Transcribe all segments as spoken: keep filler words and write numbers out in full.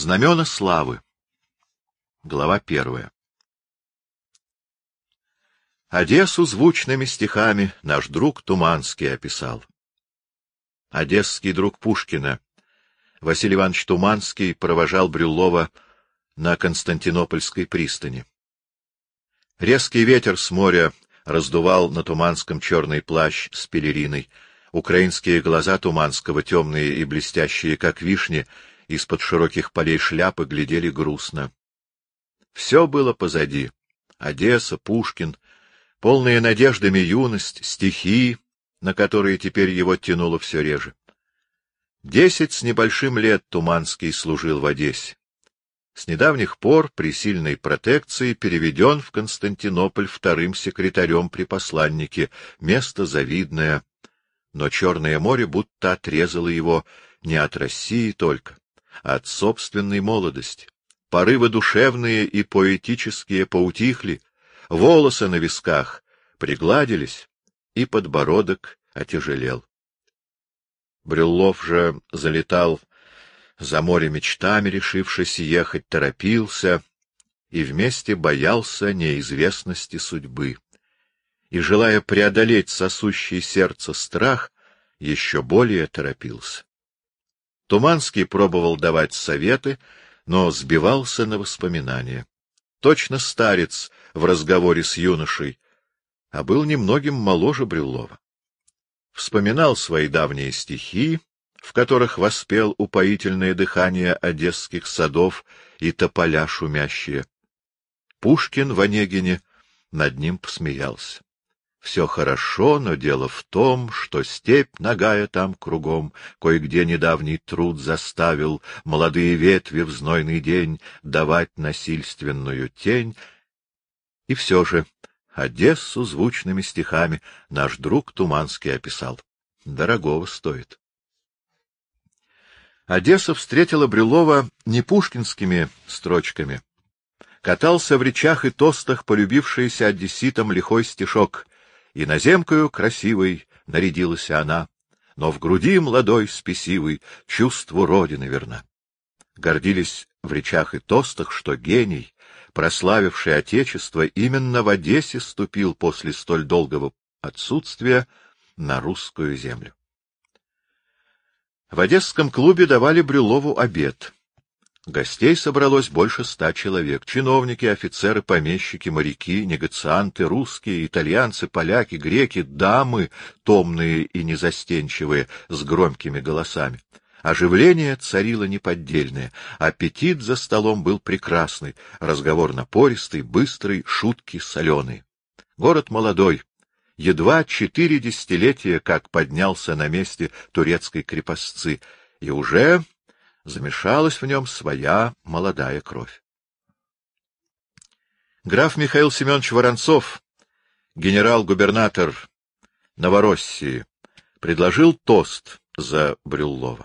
Знамена славы. Глава первая. Одессу звучными стихами наш друг Туманский описал. Одесский друг Пушкина, Василий Иванович Туманский, провожал Брюллова на Константинопольской пристани. Резкий ветер с моря раздувал на Туманском черный плащ с пелериной. Украинские глаза Туманского, темные и блестящие, как вишни, из-под широких полей шляпы глядели грустно. Все было позади. Одесса, Пушкин, полные надеждами юность, стихи, на которые теперь его тянуло все реже. Десять с небольшим лет Туманский служил в Одессе. С недавних пор при сильной протекции переведен в Константинополь вторым секретарем при посланнике, место завидное, но Черное море будто отрезало его не от России только, а от собственной молодости. Порывы душевные и поэтические поутихли, волосы на висках пригладились, и подбородок отяжелел. Брюллов же залетал за море мечтами, решившись ехать, торопился и вместе боялся неизвестности судьбы. И, желая преодолеть сосущий сердце страх, еще более торопился. Туманский пробовал давать советы, но сбивался на воспоминания. Точно старец в разговоре с юношей, а был немногим моложе Брюллова. Вспоминал свои давние стихи, в которых воспел упоительное дыхание одесских садов и тополя шумящие. Пушкин в Онегине над ним посмеялся. Все хорошо, но дело в том, что степь нагая там кругом, кое-где недавний труд заставил молодые ветви в знойный день давать насильственную тень. И все же Одессу звучными стихами наш друг Туманский описал. Дорогого стоит. Одесса встретила Брюллова не пушкинскими строчками. Катался в речах и тостах полюбившийся одесситам лихой стишок. Иноземкою красивой нарядилась она, но в груди молодой спесивой чувству родины верна. Гордились в речах и тостах, что гений, прославивший отечество, именно в Одессе ступил после столь долгого отсутствия на русскую землю. В одесском клубе давали Брюллову обед. Гостей собралось больше ста человек. Чиновники, офицеры, помещики, моряки, негоцианты, русские, итальянцы, поляки, греки, дамы, томные и незастенчивые, с громкими голосами. Оживление царило неподдельное, аппетит за столом был прекрасный, разговор напористый, быстрый, шутки соленые. Город молодой, едва четыре десятилетия, как поднялся на месте турецкой крепостцы, и уже замешалась в нем своя молодая кровь. Граф Михаил Семенович Воронцов, генерал-губернатор Новороссии, предложил тост за Брюллова.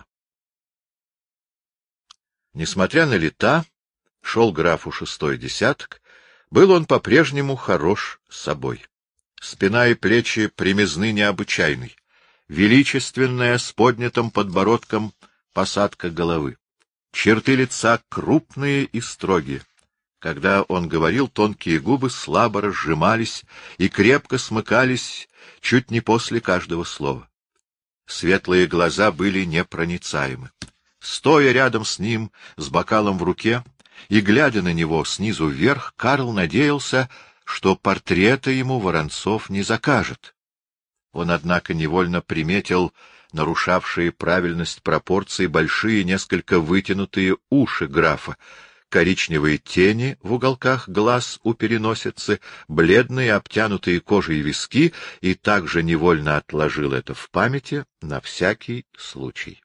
Несмотря на лета, шел графу шестой десяток, был он по-прежнему хорош собой. Спина и плечи прямизны необычайной, величественная, с поднятым подбородком посадка головы. Черты лица крупные и строгие. Когда он говорил, тонкие губы слабо разжимались и крепко смыкались чуть не после каждого слова. Светлые глаза были непроницаемы. Стоя рядом с ним, с бокалом в руке, и глядя на него снизу вверх, Карл надеялся, что портрета ему Воронцов не закажет. Он, однако, невольно приметил нарушавшие правильность пропорций большие, несколько вытянутые уши графа, коричневые тени в уголках глаз у переносицы, бледные обтянутые кожей виски, и также невольно отложил это в памяти на всякий случай.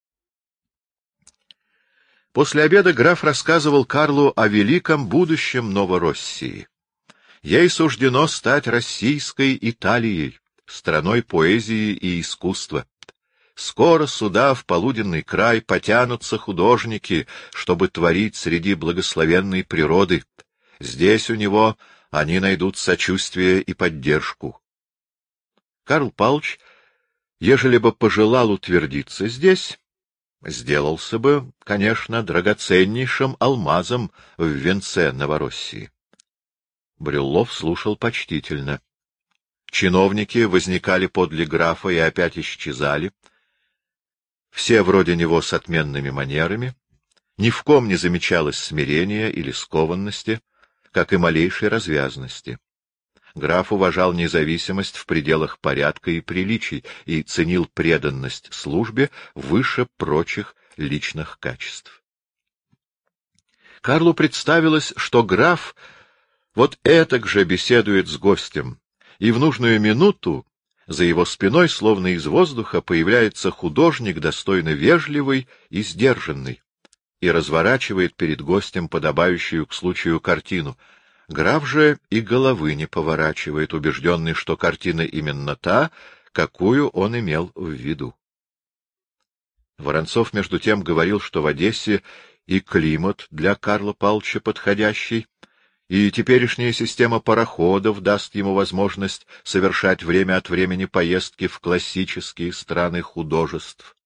После обеда граф рассказывал Карлу о великом будущем Новороссии. Ей суждено стать российской Италией, страной поэзии и искусства. Скоро сюда, в полуденный край, потянутся художники, чтобы творить среди благословенной природы. Здесь у него они найдут сочувствие и поддержку. Карл Павлович, ежели бы пожелал утвердиться здесь, сделался бы, конечно, драгоценнейшим алмазом в венце Новороссии. Брюллов слушал почтительно. Чиновники возникали подле графа и опять исчезали. Все вроде него с отменными манерами. Ни в ком не замечалось смирения или скованности, как и малейшей развязности. Граф уважал независимость в пределах порядка и приличий и ценил преданность службе выше прочих личных качеств. Карлу представилось, что граф вот этак же беседует с гостем, и в нужную минуту за его спиной, словно из воздуха, появляется художник, достойно вежливый и сдержанный, и разворачивает перед гостем подобающую к случаю картину. Граф же и головы не поворачивает, убежденный, что картина именно та, какую он имел в виду. Воронцов, между тем, говорил, что в Одессе и климат для Карла Павловича подходящий, и теперешняя система пароходов даст ему возможность совершать время от времени поездки в классические страны художеств.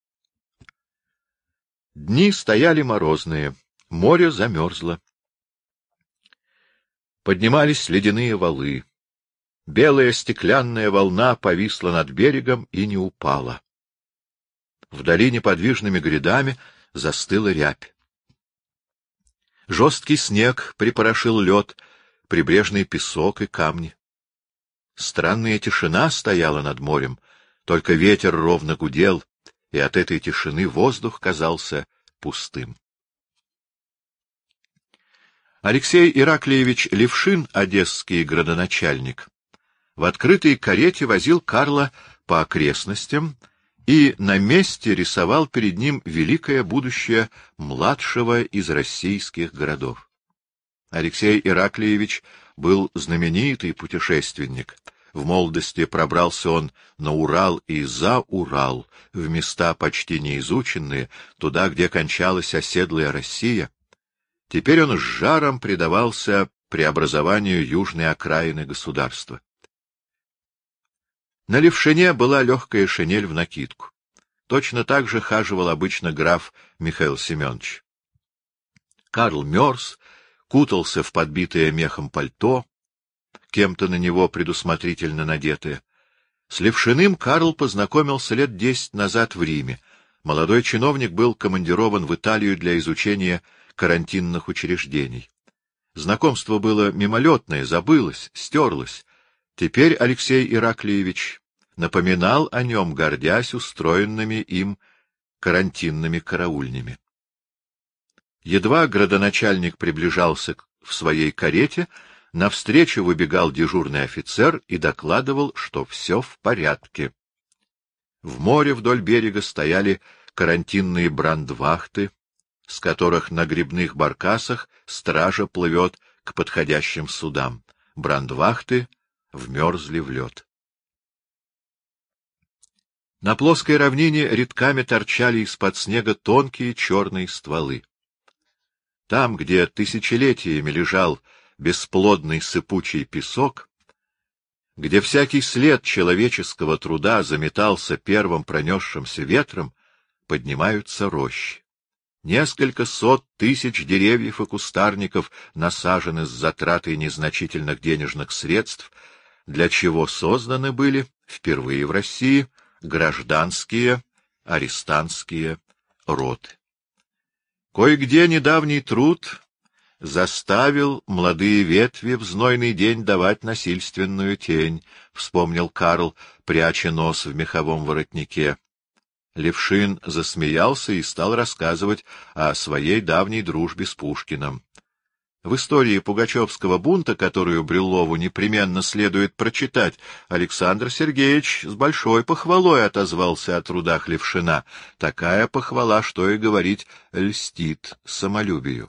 Дни стояли морозные, море замерзло. Поднимались ледяные валы. Белая стеклянная волна повисла над берегом и не упала. Вдали неподвижными грядами застыла рябь. Жесткий снег припорошил лед, прибрежный песок и камни. Странная тишина стояла над морем, только ветер ровно гудел, и от этой тишины воздух казался пустым. Алексей Ираклиевич Левшин, одесский градоначальник, в открытой карете возил Карла по окрестностям и на месте рисовал перед ним великое будущее младшего из российских городов. Алексей Ираклиевич был знаменитый путешественник. В молодости пробрался он на Урал и за Урал, в места почти неизученные, туда, где кончалась оседлая Россия. Теперь он с жаром предавался преобразованию южной окраины государства. На Левшине была легкая шинель в накидку. Точно так же хаживал обычно граф Михаил Семенович. Карл мерз, кутался в подбитое мехом пальто, кем-то на него предусмотрительно надетое. С Левшиным Карл познакомился лет десять назад в Риме. Молодой чиновник был командирован в Италию для изучения карантинных учреждений. Знакомство было мимолетное, забылось, стерлось. Теперь Алексей Ираклиевич напоминал о нем, гордясь устроенными им карантинными караульнями. Едва градоначальник приближался в своей карете, навстречу выбегал дежурный офицер и докладывал, что все в порядке. В море вдоль берега стояли карантинные брандвахты, с которых на гребных баркасах стража плывет к подходящим судам. Брандвахты вмерзли в лед. На плоской равнине рядками торчали из-под снега тонкие черные стволы. Там, где тысячелетиями лежал бесплодный сыпучий песок, где всякий след человеческого труда заметался первым пронесшимся ветром, поднимаются рощи. Несколько сот тысяч деревьев и кустарников насажены с затратой незначительных денежных средств, для чего созданы были впервые в России гражданские арестантские роты. Кое-где недавний труд заставил молодые ветви в знойный день давать насильственную тень, — вспомнил Карл, пряча нос в меховом воротнике. Левшин засмеялся и стал рассказывать о своей давней дружбе с Пушкиным. В истории Пугачевского бунта, которую Брюллову непременно следует прочитать, Александр Сергеевич с большой похвалой отозвался о трудах Левшина. Такая похвала, что и говорить, льстит самолюбию.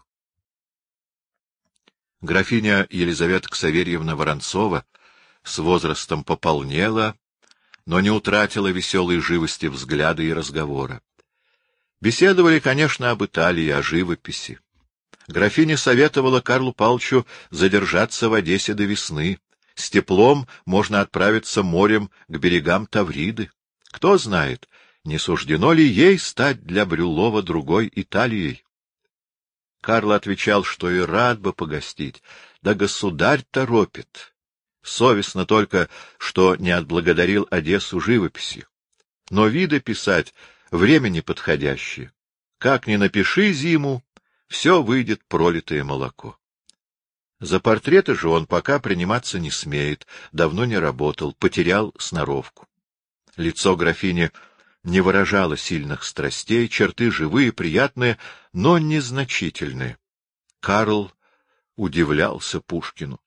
Графиня Елизавета Ксаверьевна Воронцова с возрастом пополнела, но не утратила веселой живости взгляда и разговора. Беседовали, конечно, об Италии, о живописи. Графиня советовала Карлу Павловичу задержаться в Одессе до весны. С теплом можно отправиться морем к берегам Тавриды. Кто знает, не суждено ли ей стать для Брюллова другой Италией? Карл отвечал, что и рад бы погостить, да государь торопит. Совестно только, что не отблагодарил Одессу живописью. Но виды писать время неподходящее. Как ни напиши зиму, все выйдет пролитое молоко. За портреты же он пока приниматься не смеет, давно не работал, потерял сноровку. Лицо графини не выражало сильных страстей, черты живые, приятные, но незначительные. Карл удивлялся Пушкину.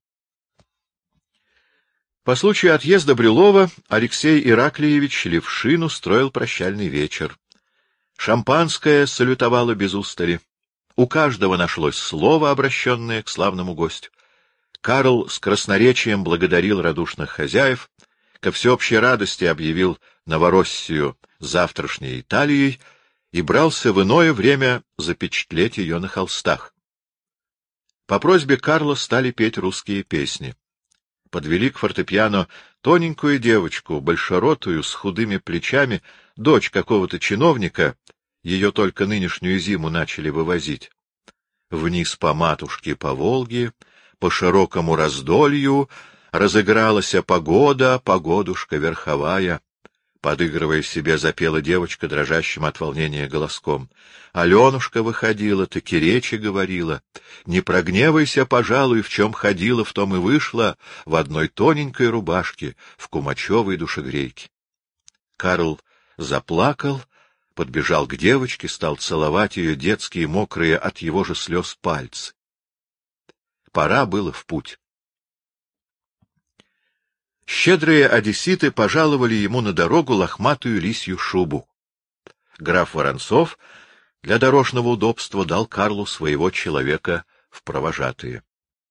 По случаю отъезда Брюллова Алексей Ираклиевич Левшин устроил прощальный вечер. Шампанское салютовало без устали. У каждого нашлось слово, обращенное к славному гостю. Карл с красноречием благодарил радушных хозяев, ко всеобщей радости объявил Новороссию завтрашней Италией и брался в иное время запечатлеть ее на холстах. По просьбе Карла стали петь русские песни. Подвели к фортепиано тоненькую девочку, большеротую, с худыми плечами, дочь какого-то чиновника, ее только нынешнюю зиму начали вывозить. Вниз по матушке по Волге, по широкому раздолью, разыгралась погода, погодушка верховая. Подыгрывая себе, запела девочка дрожащим от волнения голоском. Аленушка выходила, таки речи говорила. Не прогневайся, пожалуй, в чем ходила, в том и вышла, в одной тоненькой рубашке, в кумачевой душегрейке. Карл заплакал, подбежал к девочке, стал целовать ее детские, мокрые от его же слез пальцы. Пора было в путь. Щедрые одесситы пожаловали ему на дорогу лохматую лисью шубу. Граф Воронцов для дорожного удобства дал Карлу своего человека в провожатые.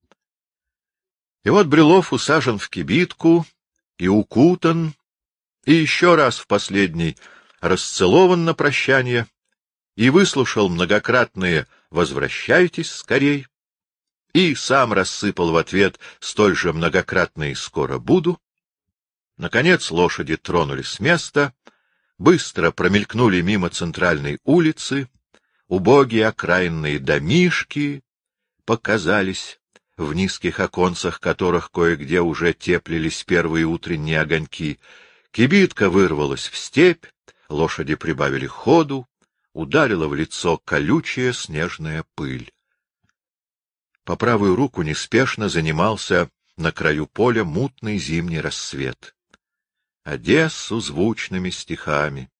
И вот Брюллов усажен в кибитку и укутан, и еще раз в последний расцелован на прощание, и выслушал многократные «возвращайтесь скорей», и сам рассыпал в ответ столь же многократные «скоро буду». Наконец лошади тронулись с места, быстро промелькнули мимо центральной улицы, убогие окраинные домишки показались, в низких оконцах которых кое-где уже теплились первые утренние огоньки. Кибитка вырвалась в степь, лошади прибавили ходу, ударила в лицо колючая снежная пыль. По правую руку неспешно занимался на краю поля мутный зимний рассвет. Одессу звучными стихами.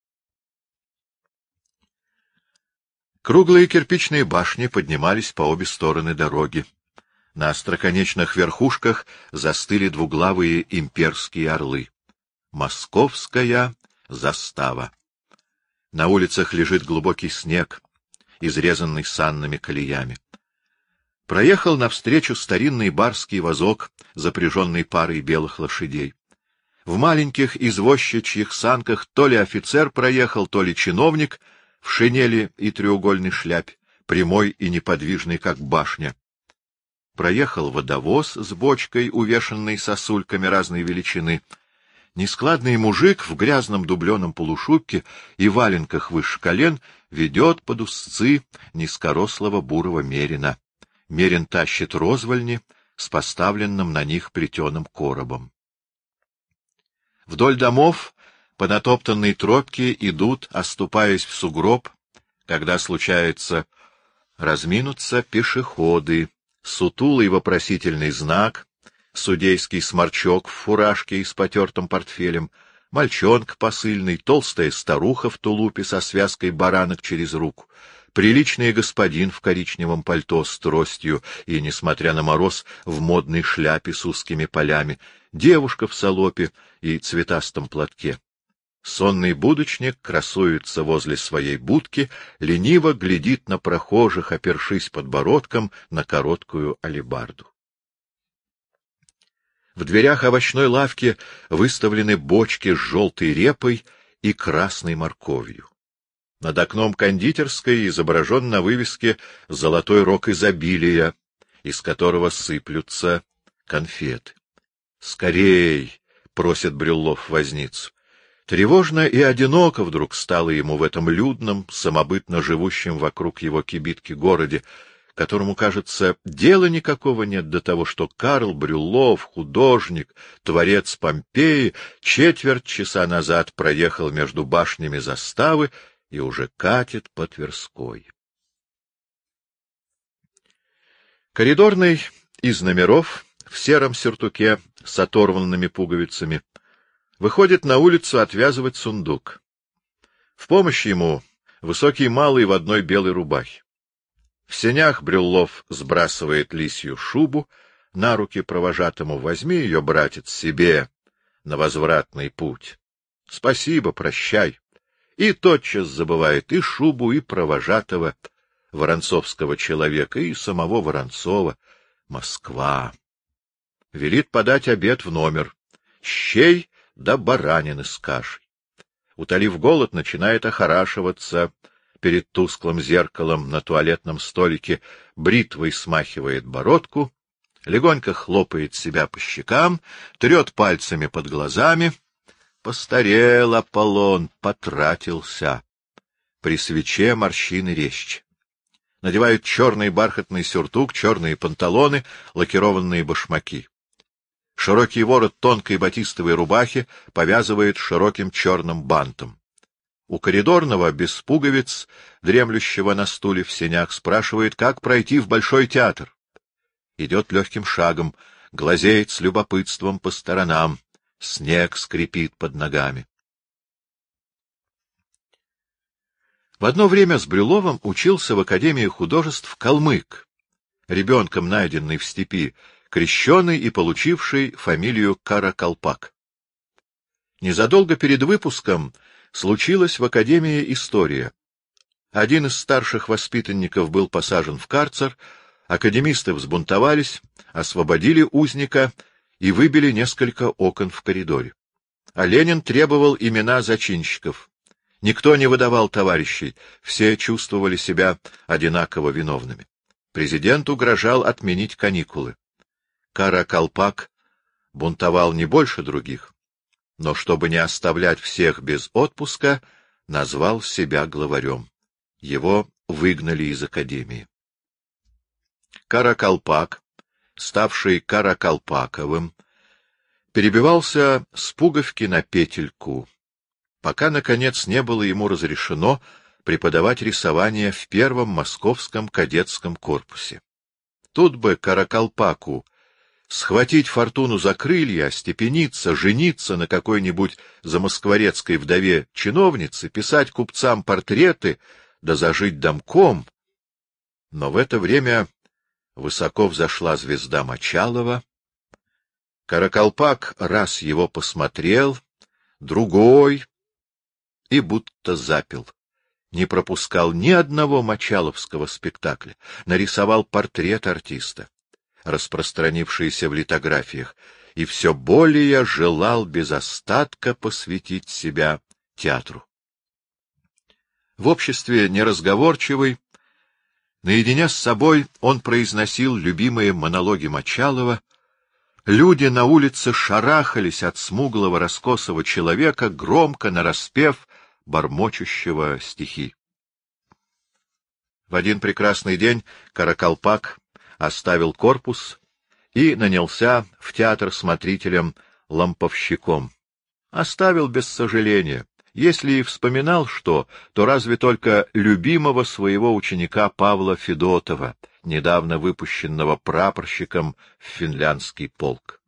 Круглые кирпичные башни поднимались по обе стороны дороги. На остроконечных верхушках застыли двуглавые имперские орлы. Московская застава. На улицах лежит глубокий снег, изрезанный санными колеями. Проехал навстречу старинный барский вазок, запряженный парой белых лошадей. В маленьких извозчичьих санках то ли офицер проехал, то ли чиновник в шинели и треугольной шляпе, прямой и неподвижный, как башня. Проехал водовоз с бочкой, увешанной сосульками разной величины. Нескладный мужик в грязном дубленом полушубке и валенках выше колен ведет под узцы низкорослого бурого мерина. Мерин тащит розвольни с поставленным на них плетеным коробом. Вдоль домов по натоптанной тропке идут, оступаясь в сугроб, когда случается разминуться пешеходы, сутулый вопросительный знак, судейский сморчок в фуражке и с потертым портфелем, мальчонка посыльный, толстая старуха в тулупе со связкой баранок через руку, приличный господин в коричневом пальто с тростью и, несмотря на мороз, в модной шляпе с узкими полями, девушка в салопе и цветастом платке. Сонный будочник красуется возле своей будки, лениво глядит на прохожих, опершись подбородком на короткую алебарду. В дверях овощной лавки выставлены бочки с желтой репой и красной морковью. Над окном кондитерской изображен на вывеске золотой рог изобилия, из которого сыплются конфеты. — Скорей! — просит Брюллов возницу. — Тревожно и одиноко вдруг стало ему в этом людном, самобытно живущем вокруг его кибитки городе, которому, кажется, дела никакого нет до того, что Карл Брюллов, художник, творец Помпеи, четверть часа назад проехал между башнями заставы и уже катит по Тверской. Коридорный из номеров в сером сюртуке с оторванными пуговицами выходит на улицу отвязывать сундук. В помощь ему высокий малый в одной белой рубахе. В сенях Брюллов сбрасывает лисью шубу, на руки провожатому: возьми ее, братец, себе на возвратный путь. Спасибо, прощай. И тотчас забывает и шубу, и провожатого, воронцовского человека, и самого Воронцова. Москва. Велит подать обед в номер. Щей да баранины с кашей. Утолив голод, начинает охорашиваться перед тусклым зеркалом на туалетном столике, бритвой смахивает бородку, легонько хлопает себя по щекам, трет пальцами под глазами. Постарел Аполлон, потратился. При свече морщины резче. Надевают черный бархатный сюртук, черные панталоны, лакированные башмаки. Широкий ворот тонкой батистовой рубахи повязывает широким черным бантом. У коридорного, без пуговиц, дремлющего на стуле в сенях, спрашивает, как пройти в Большой театр. Идет легким шагом, глазеет с любопытством по сторонам, снег скрипит под ногами. В одно время с Брюлловым учился в Академии художеств калмык, ребенком найденный в степи, крещеный и получивший фамилию Каракалпак. Незадолго перед выпуском случилась в Академии история. Один из старших воспитанников был посажен в карцер, академисты взбунтовались, освободили узника и выбили несколько окон в коридоре. А Ленин требовал имена зачинщиков. Никто не выдавал товарищей, все чувствовали себя одинаково виновными. Президент угрожал отменить каникулы. Каракалпак бунтовал не больше других, но, чтобы не оставлять всех без отпуска, назвал себя главарем. Его выгнали из академии. Каракалпак, ставший Каракалпаковым, перебивался с пуговки на петельку, пока, наконец, не было ему разрешено преподавать рисование в первом московском кадетском корпусе. Тут бы Каракалпаку схватить фортуну за крылья, остепениться, жениться на какой-нибудь замоскворецкой вдове чиновнице, писать купцам портреты, да зажить домком. Но в это время высоко взошла звезда Мочалова. Каракалпак раз его посмотрел, другой, и будто запил. Не пропускал ни одного мочаловского спектакля, нарисовал портрет артиста, распространившийся в литографиях, и все более желал без остатка посвятить себя театру. В обществе неразговорчивый, наедине с собой он произносил любимые монологи Мочалова. Люди на улице шарахались от смуглого раскосого человека, громко нараспев бормочущего стихи. В один прекрасный день Каракалпак оставил корпус и нанялся в театр смотрителем-ламповщиком. Оставил без сожаления. Если и вспоминал что, то разве только любимого своего ученика Павла Федотова, недавно выпущенного прапорщиком в финляндский полк.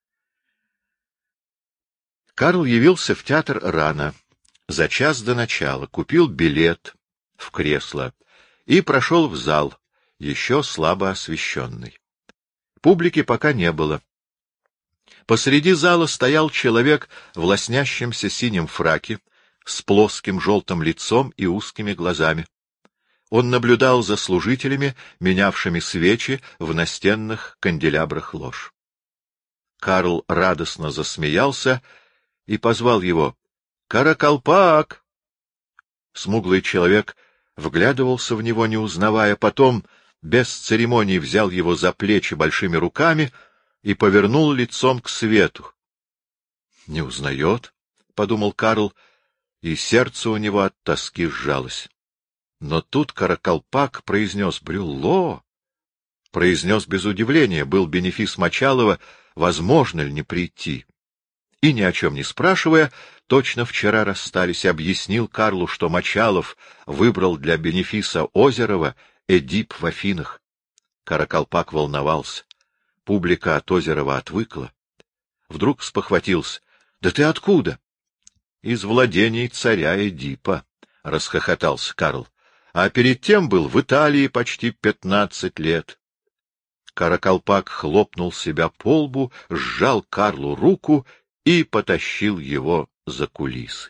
Карл явился в театр рано, за час до начала, купил билет в кресло и прошел в зал, еще слабо освещенный. Публики пока не было. Посреди зала стоял человек в лоснящемся синем фраке, с плоским желтым лицом и узкими глазами. Он наблюдал за служителями, менявшими свечи в настенных канделябрах лож. Карл радостно засмеялся и позвал его: «Каракалпак!» Смуглый человек вглядывался в него, не узнавая, потом без церемоний взял его за плечи большими руками и повернул лицом к свету. — Не узнает? подумал Карл, и сердце у него от тоски сжалось. Но тут Каракалпак произнес «Брюлло», произнес без удивления, был бенефис Мочалова, возможно ли не прийти. И, ни о чем не спрашивая, точно вчера расстались, объяснил Карлу, что Мочалов выбрал для бенефиса Озерова Эдип в Афинах. Каракалпак волновался. Публика от Озерова отвыкла. Вдруг спохватился. — Да ты откуда? — Из владений царя Эдипа, — расхохотался Карл. — А перед тем был в Италии почти пятнадцать лет. Каракалпак хлопнул себя по лбу, сжал Карлу руку и потащил его за кулисы.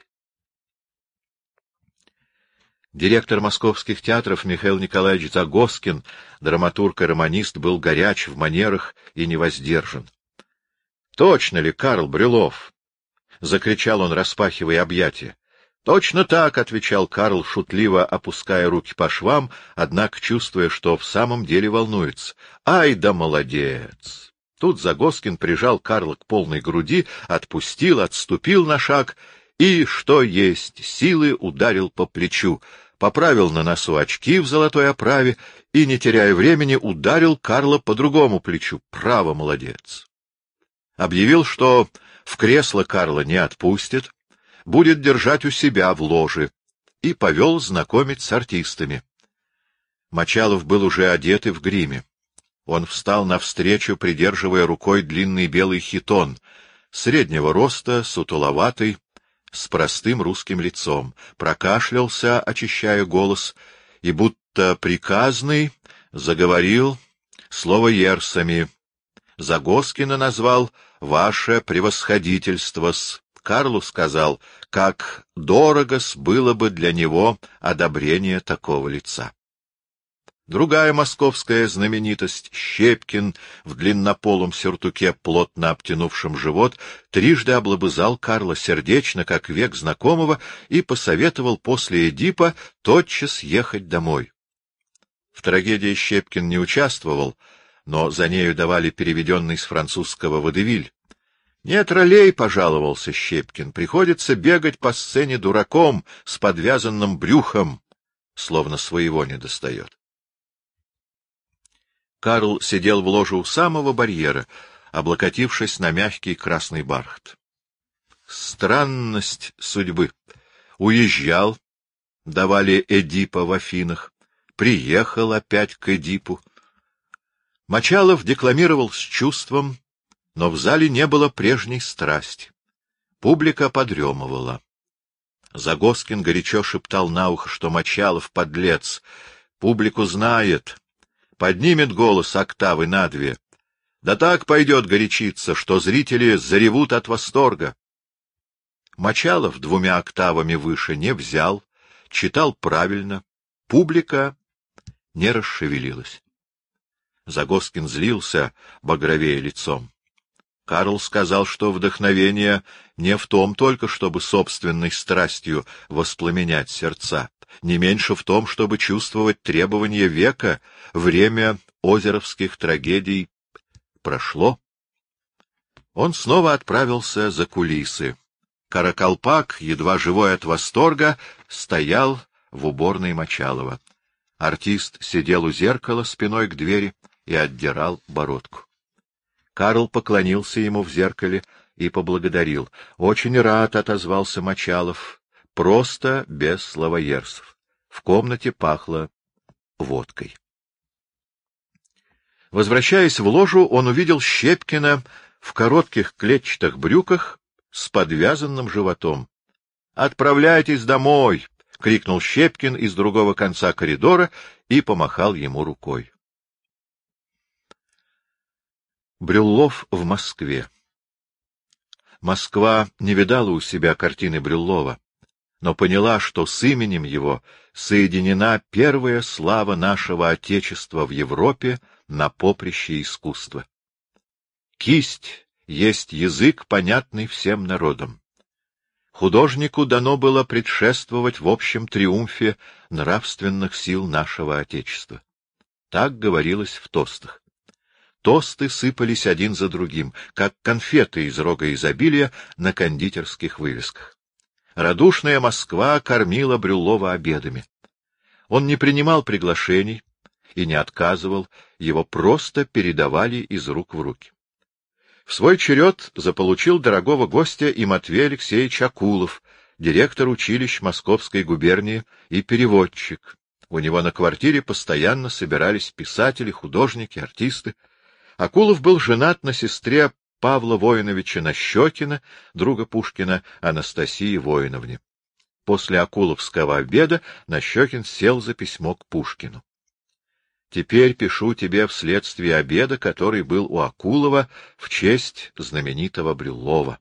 Директор московских театров Михаил Николаевич Загоскин, драматург и романист, был горяч в манерах и невоздержан. — Точно ли, Карл Брюллов? — закричал он, распахивая объятия. — Точно так, — отвечал Карл, шутливо опуская руки по швам, однако чувствуя, что в самом деле волнуется. — Ай да молодец! Тут Загоскин прижал Карла к полной груди, отпустил, отступил на шаг и, что есть силы, ударил по плечу, поправил на носу очки в золотой оправе и, не теряя времени, ударил Карла по другому плечу. Право, молодец! Объявил, что в кресло Карла не отпустит, будет держать у себя в ложе, и повел знакомить с артистами. Мочалов был уже одет и в гриме. Он встал навстречу, придерживая рукой длинный белый хитон, среднего роста, сутуловатый, с простым русским лицом, прокашлялся, очищая голос, и, будто приказный, заговорил словоерсами. Загоскина назвал «Ваше превосходительство-с». Карлу сказал, как дорого-с было бы для него одобрение такого лица. Другая московская знаменитость, Щепкин, в длиннополом сюртуке, плотно обтянувшем живот, трижды облобызал Карла сердечно, как век знакомого, и посоветовал после Эдипа тотчас ехать домой. В трагедии Щепкин не участвовал, но за нею давали переведенный с французского водевиль. «Нет ролей», — пожаловался Щепкин, — «приходится бегать по сцене дураком с подвязанным брюхом, словно своего не достает». Карл сидел в ложе у самого барьера, облокотившись на мягкий красный бархат. Странность судьбы. Уезжал, давали Эдипа в Афинах, приехал опять к Эдипу. Мочалов декламировал с чувством, но в зале не было прежней страсти. Публика подремывала. Загоскин горячо шептал на ухо, что Мочалов — подлец. Публику знает. Поднимет голос октавы на две. Да так пойдет горячиться, что зрители заревут от восторга. Мочалов двумя октавами выше не взял, читал правильно. Публика не расшевелилась. Загоскин злился, багровея лицом. Карл сказал, что вдохновение не в том только, чтобы собственной страстью воспламенять сердца, не меньше в том, чтобы чувствовать требования века. Время озеровских трагедий прошло. Он снова отправился за кулисы. Каракалпак, едва живой от восторга, стоял в уборной Мочалова. Артист сидел у зеркала спиной к двери и отдирал бородку. Карл поклонился ему в зеркале и поблагодарил. — Очень рад, — отозвался Мочалов, — просто без словоерцев. В комнате пахло водкой. Возвращаясь в ложу, он увидел Щепкина в коротких клетчатых брюках с подвязанным животом. — Отправляйтесь домой! — крикнул Щепкин из другого конца коридора и помахал ему рукой. Брюллов в Москве. Москва не видала у себя картины Брюллова, но поняла, что с именем его соединена первая слава нашего Отечества в Европе на поприще искусства. Кисть есть язык, понятный всем народам. Художнику дано было предшествовать в общем триумфе нравственных сил нашего Отечества. Так говорилось в тостах. Тосты сыпались один за другим, как конфеты из рога изобилия на кондитерских вывесках. Радушная Москва кормила Брюллова обедами. Он не принимал приглашений и не отказывал, его просто передавали из рук в руки. В свой черед заполучил дорогого гостя и Матвей Алексеевич Акулов, директор училищ Московской губернии и переводчик. У него на квартире постоянно собирались писатели, художники, артисты. Акулов был женат на сестре Павла Воиновича Нащекина, друга Пушкина, Анастасии Воиновне. После акуловского обеда Нащекин сел за письмо к Пушкину. Теперь пишу тебе вследствие обеда, который был у Акулова в честь знаменитого Брюллова.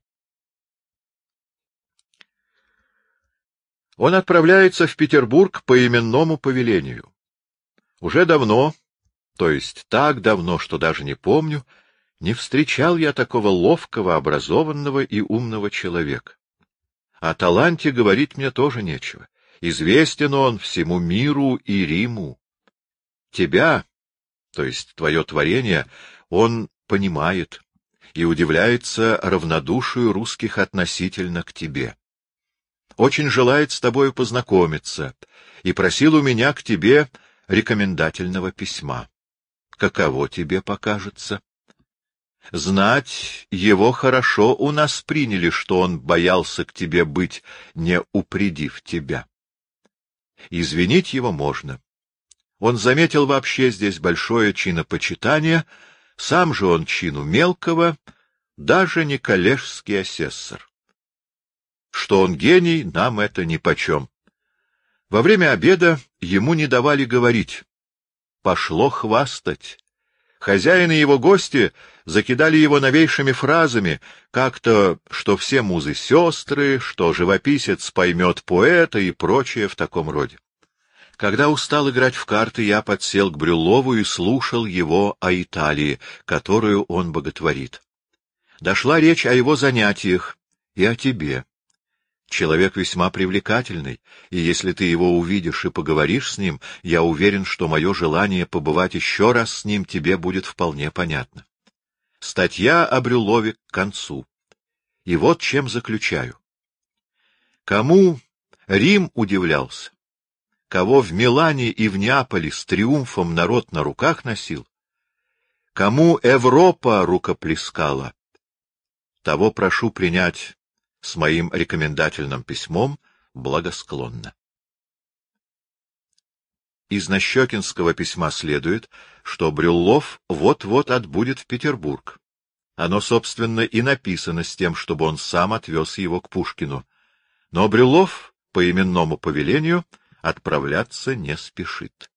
Он отправляется в Петербург по именному повелению. Уже давно, то есть так давно, что даже не помню, не встречал я такого ловкого, образованного и умного человека. О таланте говорить мне тоже нечего. Известен он всему миру и Риму. Тебя, то есть твое творение, он понимает и удивляется равнодушию русских относительно к тебе. Очень желает с тобою познакомиться и просил у меня к тебе рекомендательного письма. Каково тебе покажется? Знать, его хорошо у нас приняли, что он боялся к тебе быть, не упредив тебя. Извинить его можно. Он заметил вообще здесь большое чинопочитание, сам же он чину мелкого, даже не коллежский асессор. Что он гений, нам это нипочем. Во время обеда ему не давали говорить. Пошло хвастать. Хозяин и его гости закидали его новейшими фразами, как-то, что все музы сестры, что живописец поймет поэта и прочее в таком роде. Когда устал играть в карты, я подсел к Брюллову и слушал его о Италии, которую он боготворит. Дошла речь о его занятиях и о тебе. Человек весьма привлекательный, и если ты его увидишь и поговоришь с ним, я уверен, что мое желание побывать еще раз с ним тебе будет вполне понятно. Статья о Брюллове к концу. И вот чем заключаю. Кому Рим удивлялся, кого в Милане и в Неаполе с триумфом народ на руках носил, кому Европа рукоплескала, того прошу принять с моим рекомендательным письмом благосклонно. Из Нащекинского письма следует, что Брюллов вот-вот отбудет в Петербург. Оно, собственно, и написано с тем, чтобы он сам отвез его к Пушкину. Но Брюллов по именному повелению отправляться не спешит.